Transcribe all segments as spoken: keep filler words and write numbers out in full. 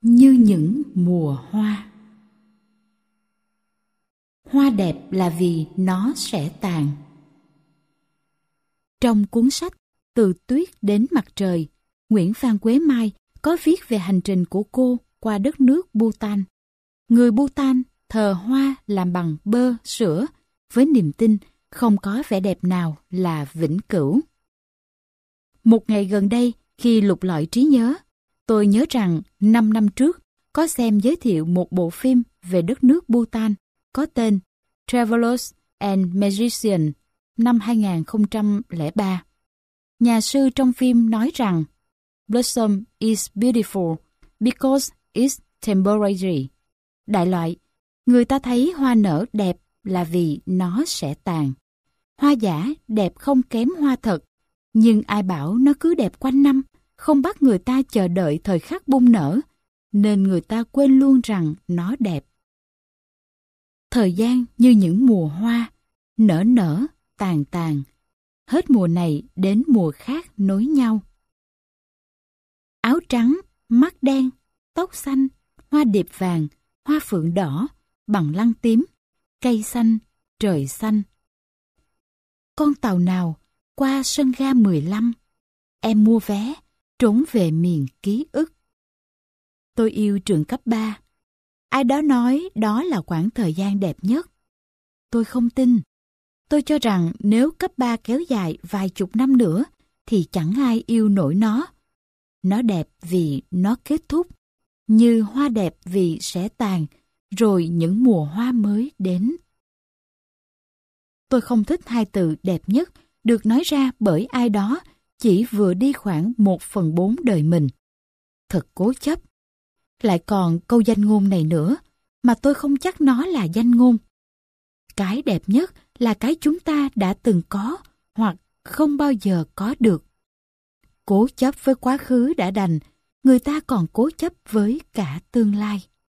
Như những mùa hoa. Hoa đẹp là vì nó sẽ tàn. Trong cuốn sách Từ tuyết đến mặt trời, Nguyễn Phan Quế Mai có viết về hành trình của cô qua đất nước Bhutan. Người Bhutan thờ hoa làm bằng bơ, sữa, với niềm tin không có vẻ đẹp nào là vĩnh cửu. Một ngày gần đây, khi lục lọi trí nhớ, tôi nhớ rằng năm năm trước có xem giới thiệu một bộ phim về đất nước Bhutan có tên Travelers and Magicians năm hai không không ba. Nhà sư trong phim nói rằng Blossom is beautiful because it's temporary. Đại loại, người ta thấy hoa nở đẹp là vì nó sẽ tàn. Hoa giả đẹp không kém hoa thật, nhưng ai bảo nó cứ đẹp quanh năm, không bắt người ta chờ đợi thời khắc bung nở, nên người ta quên luôn rằng nó đẹp. Thời gian như những mùa hoa, nở nở, tàn tàn, hết mùa này đến mùa khác nối nhau. Áo trắng, mắt đen, tóc xanh, hoa điệp vàng, hoa phượng đỏ, bằng lăng tím, cây xanh, trời xanh. Con tàu nào qua sân ga mười lăm, em mua vé, trốn về miền ký ức. Tôi yêu trường cấp ba. Ai đó nói đó là khoảng thời gian đẹp nhất. Tôi không tin. Tôi cho rằng nếu cấp ba kéo dài vài chục năm nữa thì chẳng ai yêu nổi nó. Nó đẹp vì nó kết thúc, như hoa đẹp vì sẽ tàn, rồi những mùa hoa mới đến. Tôi không thích hai từ đẹp nhất được nói ra bởi ai đó chỉ vừa đi khoảng một phần bốn đời mình. Thật cố chấp. Lại còn câu danh ngôn này nữa, mà tôi không chắc nó là danh ngôn. Cái đẹp nhất là cái chúng ta đã từng có hoặc không bao giờ có được. Cố chấp với quá khứ đã đành, người ta còn cố chấp với cả tương lai.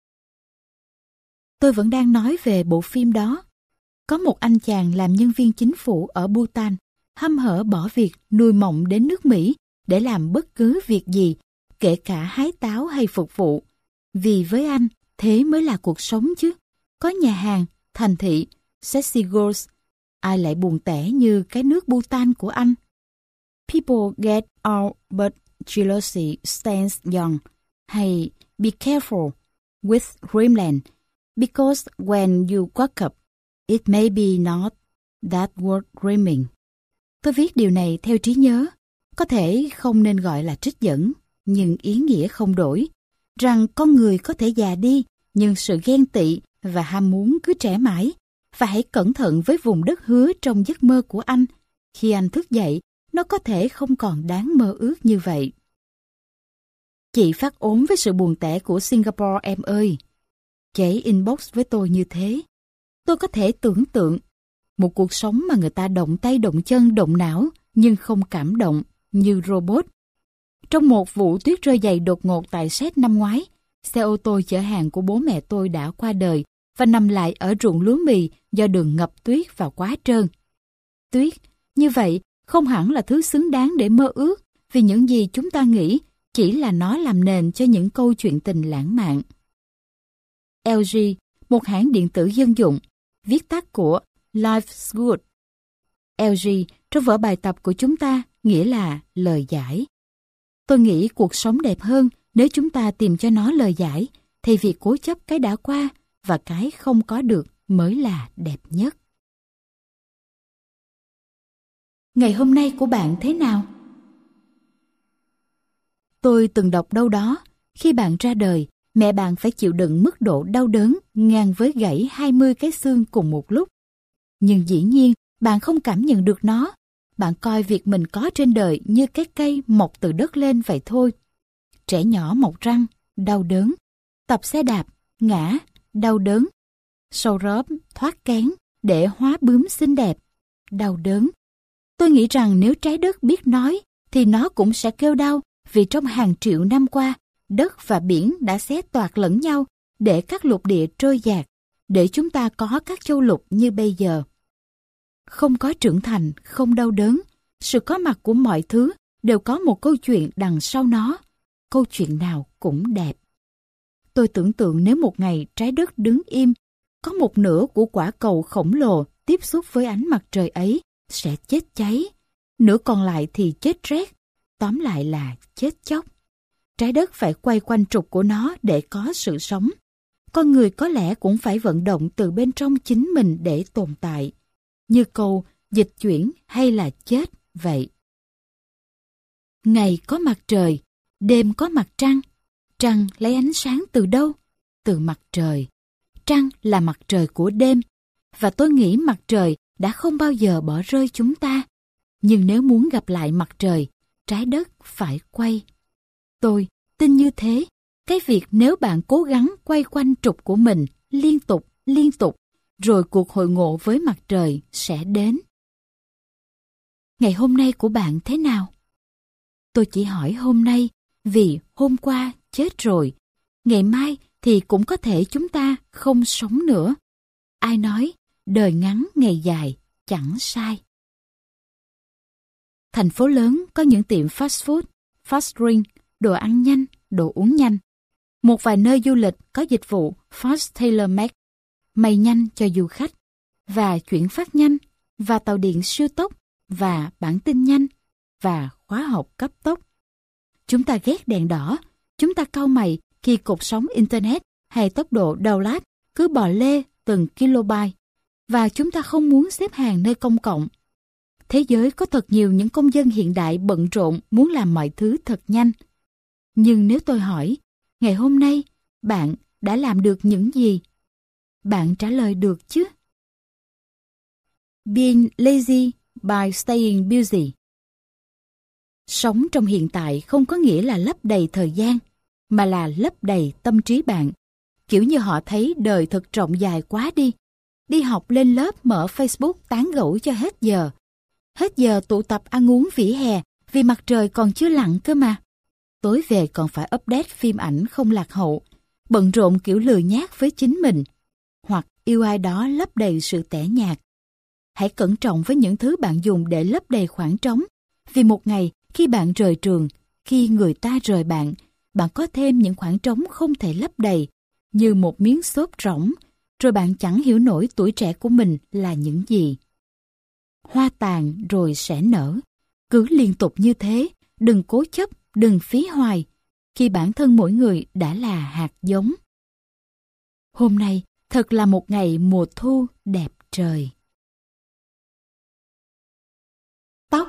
Tôi vẫn đang nói về bộ phim đó. Có một anh chàng làm nhân viên chính phủ ở Bhutan, hăm hở bỏ việc nuôi mộng đến nước Mỹ để làm bất cứ việc gì, kể cả hái táo hay phục vụ. Vì với anh, thế mới là cuộc sống chứ. Có nhà hàng, thành thị, sexy girls, ai lại buồn tẻ như cái nước Bhutan của anh. People get out but jealousy stands young. Hay be careful with dreamland, because when you wake up, it may be not that worth dreaming. Tôi viết điều này theo trí nhớ, có thể không nên gọi là trích dẫn, nhưng ý nghĩa không đổi, rằng con người có thể già đi, nhưng sự ghen tị và ham muốn cứ trẻ mãi. Và hãy cẩn thận với vùng đất hứa trong giấc mơ của anh. Khi anh thức dậy, nó có thể không còn đáng mơ ước như vậy. Chị phát ốm với sự buồn tẻ của Singapore em ơi. Chị inbox với tôi như thế. Tôi có thể tưởng tượng một cuộc sống mà người ta động tay động chân động não nhưng không cảm động như robot. Trong một vụ tuyết rơi dày đột ngột tại Séc năm ngoái, xe ô tô chở hàng của bố mẹ tôi đã qua đời và nằm lại ở ruộng lúa mì do đường ngập tuyết và quá trơn. Tuyết, như vậy, không hẳn là thứ xứng đáng để mơ ước, vì những gì chúng ta nghĩ chỉ là nó làm nền cho những câu chuyện tình lãng mạn. lờ giê, một hãng điện tử dân dụng, viết tắt của Life's Good. lờ giê trong vở bài tập của chúng ta nghĩa là lời giải. Tôi nghĩ cuộc sống đẹp hơn nếu chúng ta tìm cho nó lời giải, thay vì cố chấp cái đã qua, và cái không có được mới là đẹp nhất. Ngày hôm nay của bạn thế nào? Tôi từng đọc đâu đó, khi bạn ra đời, mẹ bạn phải chịu đựng mức độ đau đớn ngang với gãy hai mươi cái xương cùng một lúc. Nhưng dĩ nhiên, bạn không cảm nhận được nó. Bạn coi việc mình có trên đời như cái cây mọc từ đất lên vậy thôi. Trẻ nhỏ mọc răng, đau đớn. Tập xe đạp, ngã, đau đớn. Sâu rớp, thoát kén, để hóa bướm xinh đẹp, đau đớn. Tôi nghĩ rằng nếu trái đất biết nói, thì nó cũng sẽ kêu đau, vì trong hàng triệu năm qua, đất và biển đã xé toạc lẫn nhau để các lục địa trôi dạt, để chúng ta có các châu lục như bây giờ. Không có trưởng thành, không đau đớn, sự có mặt của mọi thứ đều có một câu chuyện đằng sau nó. Câu chuyện nào cũng đẹp. Tôi tưởng tượng nếu một ngày trái đất đứng im, có một nửa của quả cầu khổng lồ tiếp xúc với ánh mặt trời ấy sẽ chết cháy, nửa còn lại thì chết rét, tóm lại là chết chóc. Trái đất phải quay quanh trục của nó để có sự sống. Con người có lẽ cũng phải vận động từ bên trong chính mình để tồn tại, như câu dịch chuyển hay là chết vậy. Ngày có mặt trời, đêm có mặt trăng. Trăng lấy ánh sáng từ đâu? Từ mặt trời. Trăng là mặt trời của đêm, và tôi nghĩ mặt trời đã không bao giờ bỏ rơi chúng ta. Nhưng nếu muốn gặp lại mặt trời, trái đất phải quay. Tôi tin như thế, cái việc nếu bạn cố gắng quay quanh trục của mình liên tục, liên tục, rồi cuộc hội ngộ với mặt trời sẽ đến. Ngày hôm nay của bạn thế nào? Tôi chỉ hỏi hôm nay vì hôm qua chết rồi. Ngày mai thì cũng có thể chúng ta không sống nữa. Ai nói đời ngắn ngày dài chẳng sai. Thành phố lớn có những tiệm fast food, fast drink, đồ ăn nhanh, đồ uống nhanh. Một vài nơi du lịch có dịch vụ fast tailor made, may nhanh cho du khách, và chuyển phát nhanh, và tàu điện siêu tốc, và bản tin nhanh, và khóa học cấp tốc. Chúng ta ghét đèn đỏ, chúng ta cau mày khi cột sóng Internet hay tốc độ download cứ bò lê từng kilobyte, và chúng ta không muốn xếp hàng nơi công cộng. Thế giới có thật nhiều những công dân hiện đại bận rộn muốn làm mọi thứ thật nhanh. Nhưng nếu tôi hỏi, ngày hôm nay bạn đã làm được những gì? Bạn trả lời được chứ? Being lazy by staying busy. Sống trong hiện tại không có nghĩa là lấp đầy thời gian, mà là lấp đầy tâm trí bạn. Kiểu như họ thấy đời thật rộng dài quá đi. Đi học lên lớp mở Facebook tán gẫu cho hết giờ. Hết giờ tụ tập ăn uống vỉa hè vì mặt trời còn chưa lặn cơ mà. Tối về còn phải update phim ảnh không lạc hậu, bận rộn kiểu lười nhác với chính mình, hoặc yêu ai đó lấp đầy sự tẻ nhạt. Hãy cẩn trọng với những thứ bạn dùng để lấp đầy khoảng trống, vì một ngày khi bạn rời trường, khi người ta rời bạn, bạn có thêm những khoảng trống không thể lấp đầy, như một miếng xốp rỗng, rồi bạn chẳng hiểu nổi tuổi trẻ của mình là những gì. Hoa tàn rồi sẽ nở. Cứ liên tục như thế, đừng cố chấp, đừng phí hoài, khi bản thân mỗi người đã là hạt giống. Hôm nay thật là một ngày mùa thu đẹp trời. Tóc.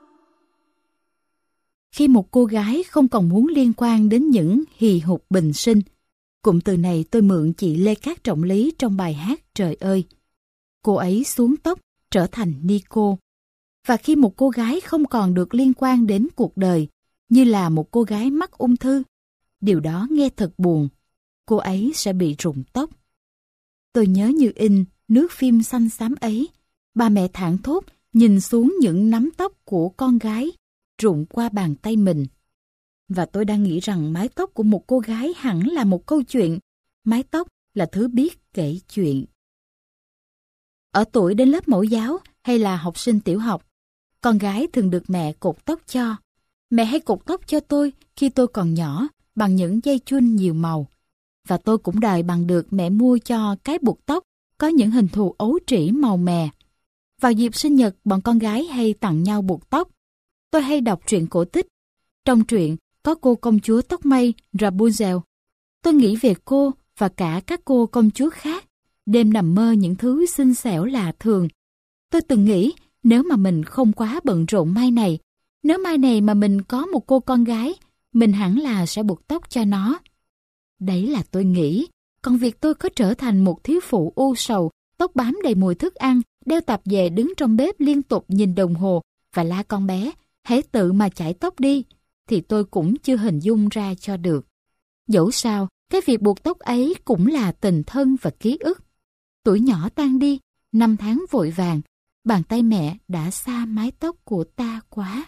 Khi một cô gái không còn muốn liên quan đến những hì hục bình sinh, cụm từ này tôi mượn chị Lê Cát Trọng Lý trong bài hát Trời ơi. Cô ấy xuống tóc trở thành Nico. Và khi một cô gái không còn được liên quan đến cuộc đời, như là một cô gái mắc ung thư, điều đó nghe thật buồn. Cô ấy sẽ bị rụng tóc. Tôi nhớ như in nước phim xanh xám ấy. Bà mẹ thảng thốt nhìn xuống những nắm tóc của con gái rụng qua bàn tay mình. Và tôi đang nghĩ rằng mái tóc của một cô gái hẳn là một câu chuyện. Mái tóc là thứ biết kể chuyện. Ở tuổi đến lớp mẫu giáo hay là học sinh tiểu học, con gái thường được mẹ cột tóc cho. Mẹ hay cột tóc cho tôi khi tôi còn nhỏ bằng những dây chun nhiều màu. Và tôi cũng đòi bằng được mẹ mua cho cái buộc tóc có những hình thù ấu trĩ màu mè. Vào dịp sinh nhật, bọn con gái hay tặng nhau buộc tóc. Tôi hay đọc truyện cổ tích. Trong truyện có cô công chúa tóc mây Rapunzel. Tôi nghĩ về cô và cả các cô công chúa khác, đêm nằm mơ những thứ xinh xẻo lạ thường. Tôi từng nghĩ nếu mà mình không quá bận rộn mai này, nếu mai này mà mình có một cô con gái, mình hẳn là sẽ buộc tóc cho nó. Đấy là tôi nghĩ, còn việc tôi có trở thành một thiếu phụ u sầu, tóc bám đầy mùi thức ăn, đeo tạp dề đứng trong bếp liên tục nhìn đồng hồ và la con bé, hãy tự mà chải tóc đi, thì tôi cũng chưa hình dung ra cho được. Dẫu sao, cái việc buộc tóc ấy cũng là tình thân và ký ức. Tuổi nhỏ tan đi, năm tháng vội vàng, bàn tay mẹ đã xa mái tóc của ta quá.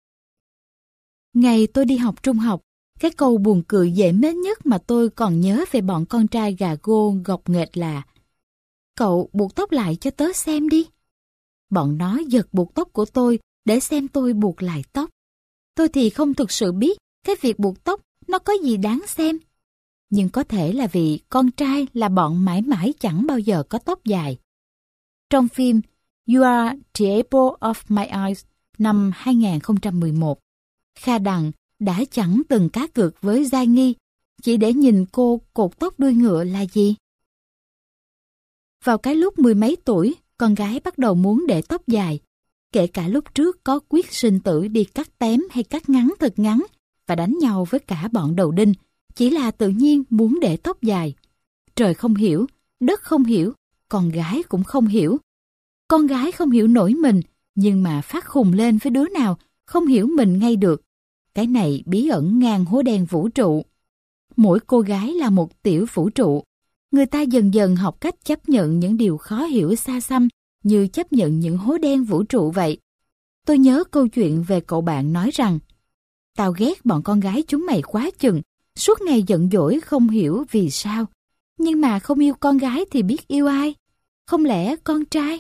Ngày tôi đi học trung học, cái câu buồn cười dễ mến nhất mà tôi còn nhớ về bọn con trai gà gô gọc nghệch là: cậu buộc tóc lại cho tớ xem đi. Bọn nó giật buộc tóc của tôi để xem tôi buộc lại tóc. Tôi thì không thực sự biết cái việc buộc tóc nó có gì đáng xem. nhưng có thể là vì con trai là bọn mãi mãi chẳng bao giờ có tóc dài. Trong phim You Are the Apple of My Eyes năm hai nghìn không trăm mười một, Kha Đằng đã chẳng từng cá cược với Giai Nghi chỉ để nhìn cô cột tóc đuôi ngựa là gì. Vào cái lúc mười mấy tuổi, con gái bắt đầu muốn để tóc dài, kể cả lúc trước có quyết sinh tử đi cắt tém hay cắt ngắn thật ngắn và đánh nhau với cả bọn đầu đinh, chỉ là tự nhiên muốn để tóc dài. Trời không hiểu, đất không hiểu, con gái cũng không hiểu. Con gái không hiểu nổi mình, nhưng mà phát khùng lên với đứa nào không hiểu mình ngay được. Cái này bí ẩn ngang hố đen vũ trụ. Mỗi cô gái là một tiểu vũ trụ. Người ta dần dần học cách chấp nhận những điều khó hiểu xa xăm như chấp nhận những hố đen vũ trụ vậy. Tôi nhớ câu chuyện về cậu bạn nói rằng: tao ghét bọn con gái chúng mày quá chừng, suốt ngày giận dỗi không hiểu vì sao. Nhưng mà không yêu con gái thì biết yêu ai? Không lẽ con trai?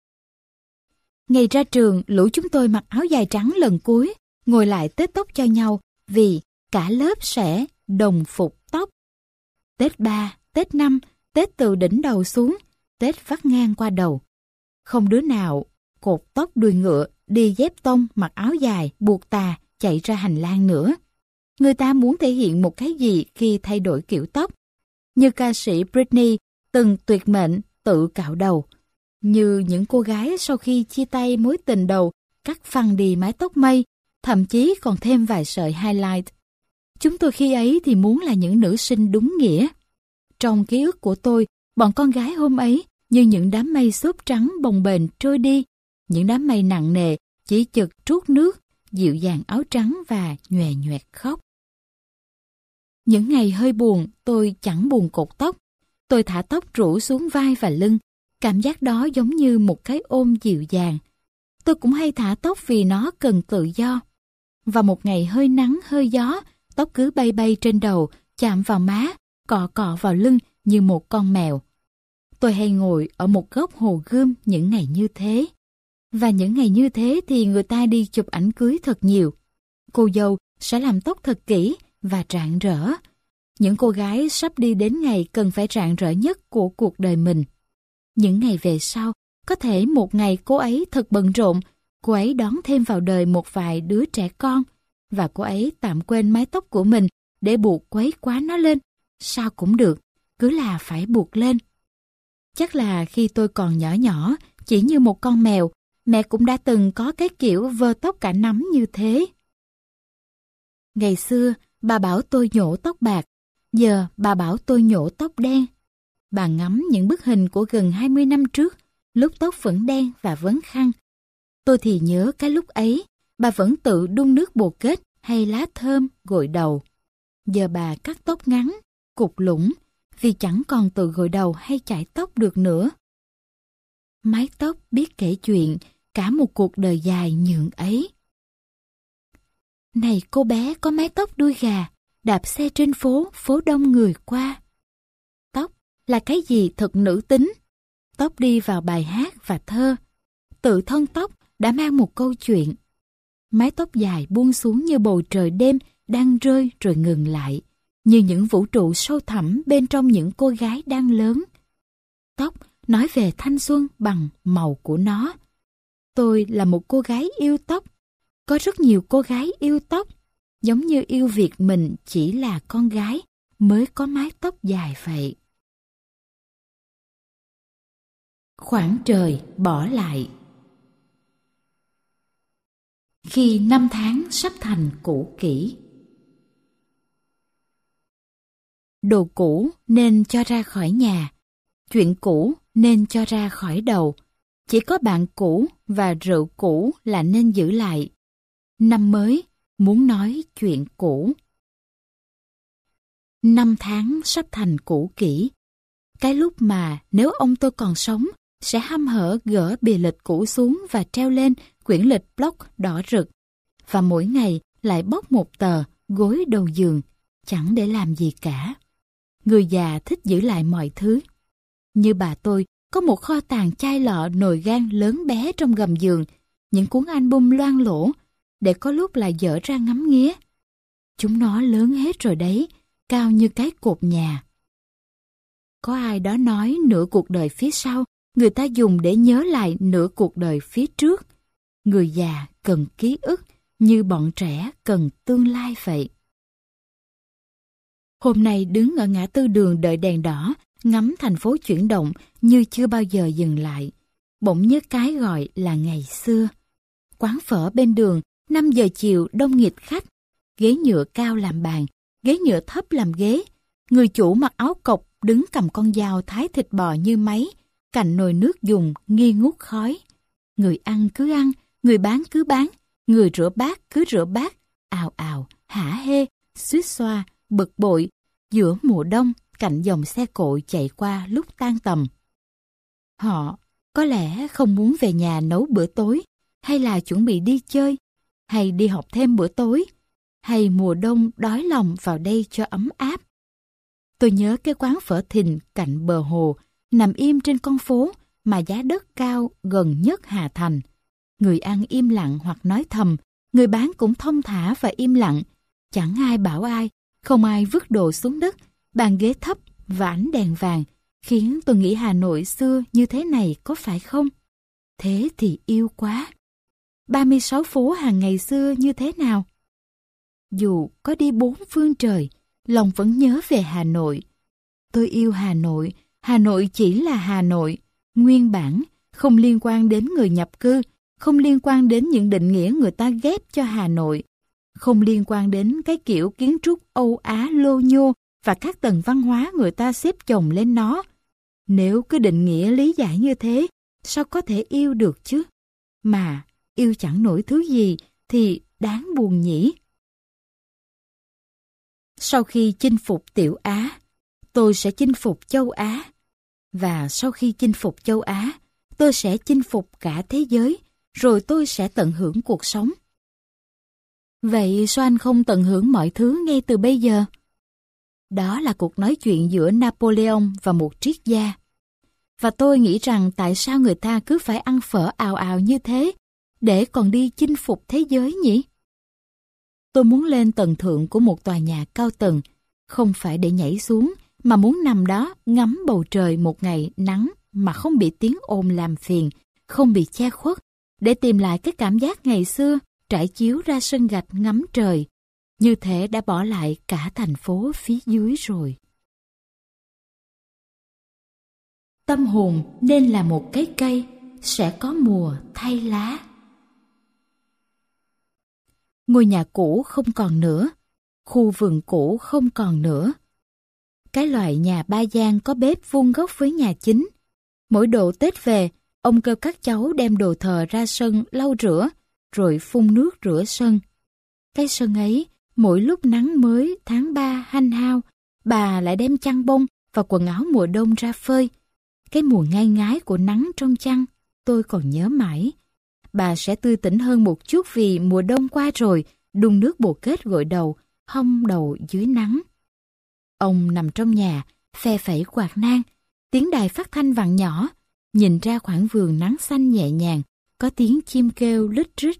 Ngày ra trường, lũ chúng tôi mặc áo dài trắng lần cuối, ngồi lại tết tóc cho nhau vì cả lớp sẽ đồng phục tóc. Tết ba, Tết năm, Tết từ đỉnh đầu xuống, Tết vắt ngang qua đầu. Không đứa nào cột tóc đuôi ngựa, đi dép tông, mặc áo dài, buộc tà, chạy ra hành lang nữa. Người ta muốn thể hiện một cái gì khi thay đổi kiểu tóc? Như ca sĩ Britney từng tuyệt mệnh tự cạo đầu. Như những cô gái sau khi chia tay mối tình đầu cắt phăng đi mái tóc mây, thậm chí còn thêm vài sợi highlight. Chúng tôi khi ấy thì muốn là những nữ sinh đúng nghĩa. Trong ký ức của tôi, bọn con gái hôm ấy như những đám mây xốp trắng bồng bềnh trôi đi, những đám mây nặng nề chỉ chực trút nước, dịu dàng áo trắng và nhòe nhoẹt khóc. Những ngày hơi buồn, tôi chẳng buồn cột tóc. Tôi thả tóc rủ xuống vai và lưng. Cảm giác đó giống như một cái ôm dịu dàng. Tôi cũng hay thả tóc vì nó cần tự do. Và một ngày hơi nắng hơi gió, tóc cứ bay bay trên đầu, chạm vào má, cọ cọ vào lưng như một con mèo. Tôi hay ngồi ở một góc hồ gươm những ngày như thế. Và những ngày như thế thì người ta đi chụp ảnh cưới thật nhiều. Cô dâu sẽ làm tóc thật kỹ và rạng rỡ. Những cô gái sắp đi đến ngày cần phải rạng rỡ nhất của cuộc đời mình. Những ngày về sau, có thể một ngày cô ấy thật bận rộn, cô ấy đón thêm vào đời một vài đứa trẻ con, và cô ấy tạm quên mái tóc của mình để buộc quấy quá nó lên. Sao cũng được, cứ là phải buộc lên. Chắc là khi tôi còn nhỏ nhỏ, chỉ như một con mèo, mẹ cũng đã từng có cái kiểu vơ tóc cả nắm như thế. Ngày xưa, bà bảo tôi nhổ tóc bạc, giờ bà bảo tôi nhổ tóc đen. Bà ngắm những bức hình của gần hai mươi năm trước, lúc tóc vẫn đen và vấn khăn. Tôi thì nhớ cái lúc ấy, bà vẫn tự đun nước bồ kết hay lá thơm gội đầu. Giờ bà cắt tóc ngắn, cụt lũng, vì chẳng còn tự gội đầu hay chải tóc được nữa. Mái tóc biết kể chuyện, cả một cuộc đời dài nhượng ấy. Này cô bé có mái tóc đuôi gà, đạp xe trên phố, phố đông người qua. Tóc là cái gì thật nữ tính? Tóc đi vào bài hát và thơ. Tự thân tóc đã mang một câu chuyện. Mái tóc dài buông xuống như bầu trời đêm đang rơi rồi ngừng lại, như những vũ trụ sâu thẳm bên trong những cô gái đang lớn. Tóc nói về thanh xuân bằng màu của nó. Tôi là một cô gái yêu tóc. Có rất nhiều cô gái yêu tóc, giống như yêu việc mình chỉ là con gái mới có mái tóc dài vậy. Khoảng trời bỏ lại. Khi năm tháng sắp thành cũ kỹ. Đồ cũ nên cho ra khỏi nhà, chuyện cũ nên cho ra khỏi đầu. Chỉ có bạn cũ và rượu cũ là nên giữ lại. Năm mới muốn nói chuyện cũ. Năm tháng sắp thành cũ kỹ. Cái lúc mà nếu ông tôi còn sống, sẽ hăm hở gỡ bìa lịch cũ xuống và treo lên quyển lịch blog đỏ rực. Và mỗi ngày lại bóc một tờ, gối đầu giường, chẳng để làm gì cả. Người già thích giữ lại mọi thứ. Như bà tôi, có một kho tàng chai lọ nồi gan lớn bé trong gầm giường, những cuốn album loang lỗ, để có lúc lại dở ra ngắm nghía. Chúng nó lớn hết rồi đấy, cao như cái cột nhà. Có ai đó nói nửa cuộc đời phía sau, người ta dùng để nhớ lại nửa cuộc đời phía trước. Người già cần ký ức như bọn trẻ cần tương lai vậy. Hôm nay đứng ở ngã tư đường đợi đèn đỏ, ngắm thành phố chuyển động như chưa bao giờ dừng lại. Bỗng nhớ cái gọi là ngày xưa. Quán phở bên đường, năm giờ chiều đông nghịt khách. Ghế nhựa cao làm bàn, ghế nhựa thấp làm ghế. Người chủ mặc áo cộc đứng cầm con dao thái thịt bò như máy, cạnh nồi nước dùng nghi ngút khói. Người ăn cứ ăn, người bán cứ bán, người rửa bát cứ rửa bát, ào ào, hả hê, xuýt xoa, bực bội, giữa mùa đông cạnh dòng xe cộ chạy qua lúc tan tầm. Họ có lẽ không muốn về nhà nấu bữa tối, hay là chuẩn bị đi chơi, hay đi học thêm bữa tối, hay mùa đông đói lòng vào đây cho ấm áp. Tôi nhớ cái quán phở Thìn cạnh bờ hồ, nằm im trên con phố mà giá đất cao gần nhất Hà Thành. Người ăn im lặng hoặc nói thầm, người bán cũng thong thả và im lặng. Chẳng ai bảo ai, không ai vứt đồ xuống đất, bàn ghế thấp và ánh đèn vàng, khiến tôi nghĩ Hà Nội xưa như thế này có phải không? Thế thì yêu quá. ba mươi sáu phố hàng ngày xưa như thế nào? Dù có đi bốn phương trời, lòng vẫn nhớ về Hà Nội. Tôi yêu Hà Nội, Hà Nội chỉ là Hà Nội, nguyên bản, không liên quan đến người nhập cư, không liên quan đến những định nghĩa người ta ghép cho Hà Nội, không liên quan đến cái kiểu kiến trúc Âu Á lô nhô và các tầng văn hóa người ta xếp chồng lên nó. Nếu cứ định nghĩa lý giải như thế, sao có thể yêu được chứ? Mà yêu chẳng nổi thứ gì thì đáng buồn nhỉ. Sau khi chinh phục Tiểu Á, tôi sẽ chinh phục châu Á. Và sau khi chinh phục châu Á, tôi sẽ chinh phục cả thế giới, rồi tôi sẽ tận hưởng cuộc sống. Vậy sao anh không tận hưởng mọi thứ ngay từ bây giờ? Đó là cuộc nói chuyện giữa Napoleon và một triết gia. Và tôi nghĩ rằng tại sao người ta cứ phải ăn phở ào ào như thế, để còn đi chinh phục thế giới nhỉ? Tôi muốn lên tầng thượng của một tòa nhà cao tầng, không phải để nhảy xuống, mà muốn nằm đó ngắm bầu trời một ngày nắng mà không bị tiếng ồn làm phiền, không bị che khuất, để tìm lại cái cảm giác ngày xưa trải chiếu ra sân gạch ngắm trời. Như thế đã bỏ lại cả thành phố phía dưới rồi. Tâm hồn nên là một cái cây, sẽ có mùa thay lá. Ngôi nhà cũ không còn nữa, khu vườn cũ không còn nữa. Cái loại nhà ba gian có bếp vuông góc với nhà chính. Mỗi độ Tết về, ông kêu các cháu đem đồ thờ ra sân lau rửa, rồi phun nước rửa sân. Cái sân ấy, mỗi lúc nắng mới tháng ba hanh hao, bà lại đem chăn bông và quần áo mùa đông ra phơi. Cái mùa ngai ngái của nắng trong chăn, tôi còn nhớ mãi. Bà sẽ tươi tỉnh hơn một chút vì mùa đông qua rồi, đun nước bồ kết gội đầu, hong đầu dưới nắng. Ông nằm trong nhà, phe phẩy quạt nang, tiếng đài phát thanh vặn nhỏ, nhìn ra khoảng vườn nắng xanh nhẹ nhàng, có tiếng chim kêu lít rít.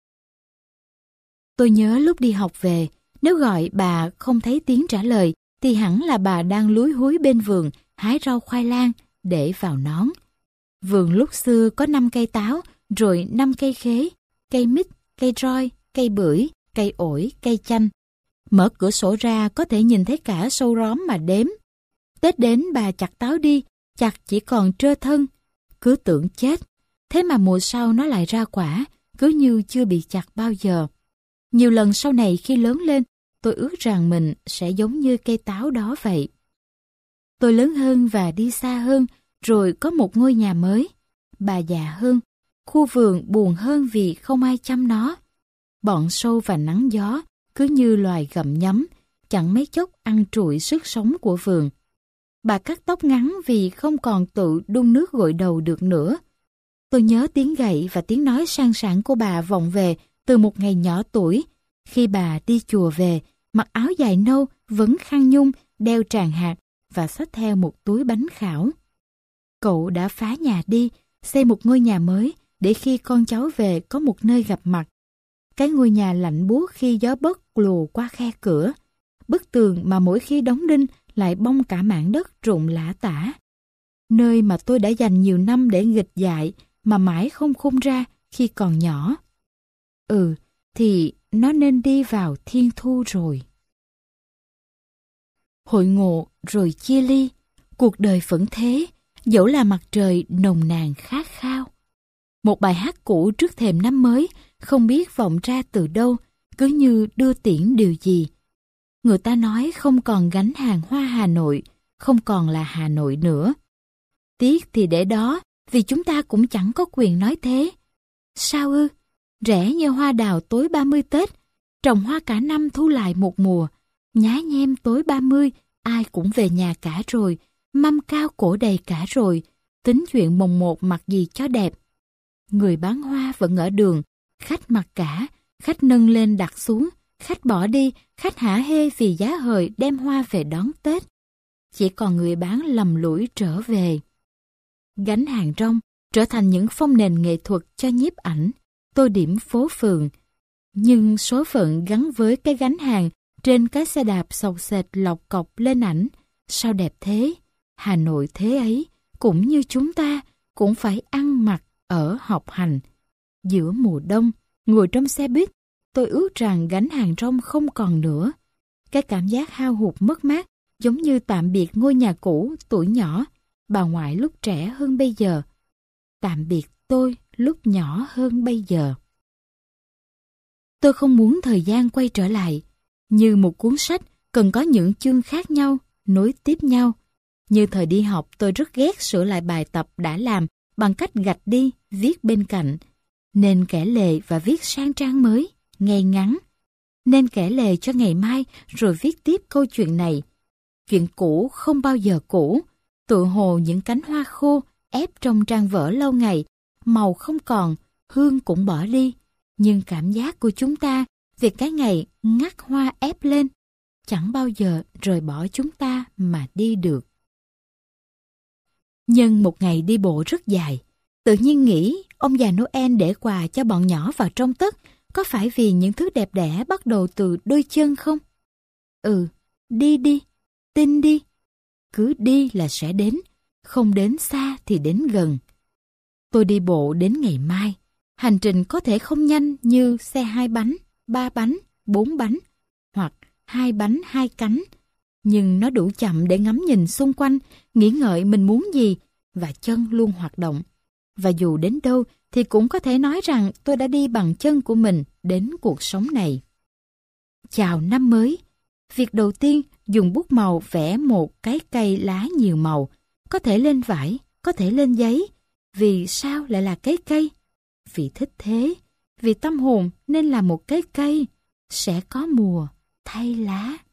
Tôi nhớ lúc đi học về, nếu gọi bà không thấy tiếng trả lời, thì hẳn là bà đang lúi húi bên vườn, hái rau khoai lang, để vào nón. Vườn lúc xưa có năm cây táo, rồi năm cây khế, cây mít, cây roi, cây bưởi, cây ổi, cây chanh. Mở cửa sổ ra có thể nhìn thấy cả sâu róm mà đếm. Tết đến bà chặt táo đi, chặt chỉ còn trơ thân. Cứ tưởng chết, thế mà mùa sau nó lại ra quả, cứ như chưa bị chặt bao giờ. Nhiều lần sau này khi lớn lên, tôi ước rằng mình sẽ giống như cây táo đó vậy. Tôi lớn hơn và đi xa hơn, rồi có một ngôi nhà mới. Bà già hơn, khu vườn buồn hơn vì không ai chăm nó. Bọn sâu và nắng gió cứ như loài gặm nhấm, chẳng mấy chốc ăn trụi sức sống của vườn. Bà cắt tóc ngắn vì không còn tự đun nước gội đầu được nữa. Tôi nhớ tiếng gậy và tiếng nói sang sảng của bà vọng về từ một ngày nhỏ tuổi, khi bà đi chùa về, mặc áo dài nâu, vấn khăn nhung, đeo tràng hạt và xách theo một túi bánh khảo. Cậu đã phá nhà đi, xây một ngôi nhà mới để khi con cháu về có một nơi gặp mặt. Cái ngôi nhà lạnh buốt khi gió bấc lùa qua khe cửa. bức tường mà mỗi khi đóng đinh lại bong cả mảng đất rụng lả tả. Nơi mà tôi đã dành nhiều năm để nghịch dại mà mãi không khôn ra khi còn nhỏ. Ừ, thì nó nên đi vào thiên thu rồi. Hội ngộ rồi chia ly, cuộc đời vẫn thế, dẫu là mặt trời nồng nàn khát khao. Một bài hát cũ trước thềm năm mới, không biết vọng ra từ đâu, cứ như đưa tiễn điều gì. Người ta nói không còn gánh hàng hoa Hà Nội, không còn là Hà Nội nữa. Tiếc thì để đó, vì chúng ta cũng chẳng có quyền nói thế. Sao ư? Rẻ như hoa đào tối ba mươi Tết, trồng hoa cả năm thu lại một mùa. Nhá nhem tối ba mươi, ai cũng về nhà cả rồi, mâm cao cổ đầy cả rồi, tính chuyện mồng một mặc gì cho đẹp. Người bán hoa vẫn ở đường, khách mặc cả, khách nâng lên đặt xuống, khách bỏ đi, khách hả hê vì giá hời đem hoa về đón Tết. Chỉ còn người bán lầm lũi trở về. Gánh hàng rong trở thành những phong nền nghệ thuật cho nhiếp ảnh, tô điểm phố phường. Nhưng số phận gắn với cái gánh hàng trên cái xe đạp xộc xệch lọc cọc lên ảnh. Sao đẹp thế? Hà Nội thế ấy, cũng như chúng ta, cũng phải ăn mặc ở học hành. Giữa mùa đông, ngồi trong xe buýt, tôi ước rằng gánh hàng rong không còn nữa. Cái cảm giác hao hụt mất mát giống như tạm biệt ngôi nhà cũ tuổi nhỏ, bà ngoại lúc trẻ hơn bây giờ. Tạm biệt tôi lúc nhỏ hơn bây giờ. Tôi không muốn thời gian quay trở lại. Như một cuốn sách cần có những chương khác nhau, nối tiếp nhau. Như thời đi học tôi rất ghét sửa lại bài tập đã làm bằng cách gạch đi, viết bên cạnh. Nên kẻ lề và viết sang trang mới, ngay ngắn. Nên kẻ lề cho ngày mai rồi viết tiếp câu chuyện này. Chuyện cũ không bao giờ cũ, tựa hồ những cánh hoa khô ép trong trang vở lâu ngày, màu không còn, hương cũng bỏ đi. Nhưng cảm giác của chúng ta về cái ngày ngắt hoa ép lên, chẳng bao giờ rời bỏ chúng ta mà đi được. Nhân một ngày đi bộ rất dài, tự nhiên nghĩ ông già Noel để quà cho bọn nhỏ vào trong tất, có phải vì những thứ đẹp đẽ bắt đầu từ đôi chân không? Ừ, đi đi, tin đi. Cứ đi là sẽ đến, không đến xa thì đến gần. Tôi đi bộ đến ngày mai. Hành trình có thể không nhanh như xe hai bánh, ba bánh, bốn bánh, hoặc hai bánh hai cánh. Nhưng nó đủ chậm để ngắm nhìn xung quanh, nghĩ ngợi mình muốn gì, và chân luôn hoạt động. Và dù đến đâu thì cũng có thể nói rằng tôi đã đi bằng chân của mình đến cuộc sống này. Chào năm mới. Việc đầu tiên, dùng bút màu vẽ một cái cây lá nhiều màu. Có thể lên vải, có thể lên giấy. Vì sao lại là cái cây? Vì thích thế. Vì tâm hồn nên là một cái cây. Sẽ có mùa thay lá.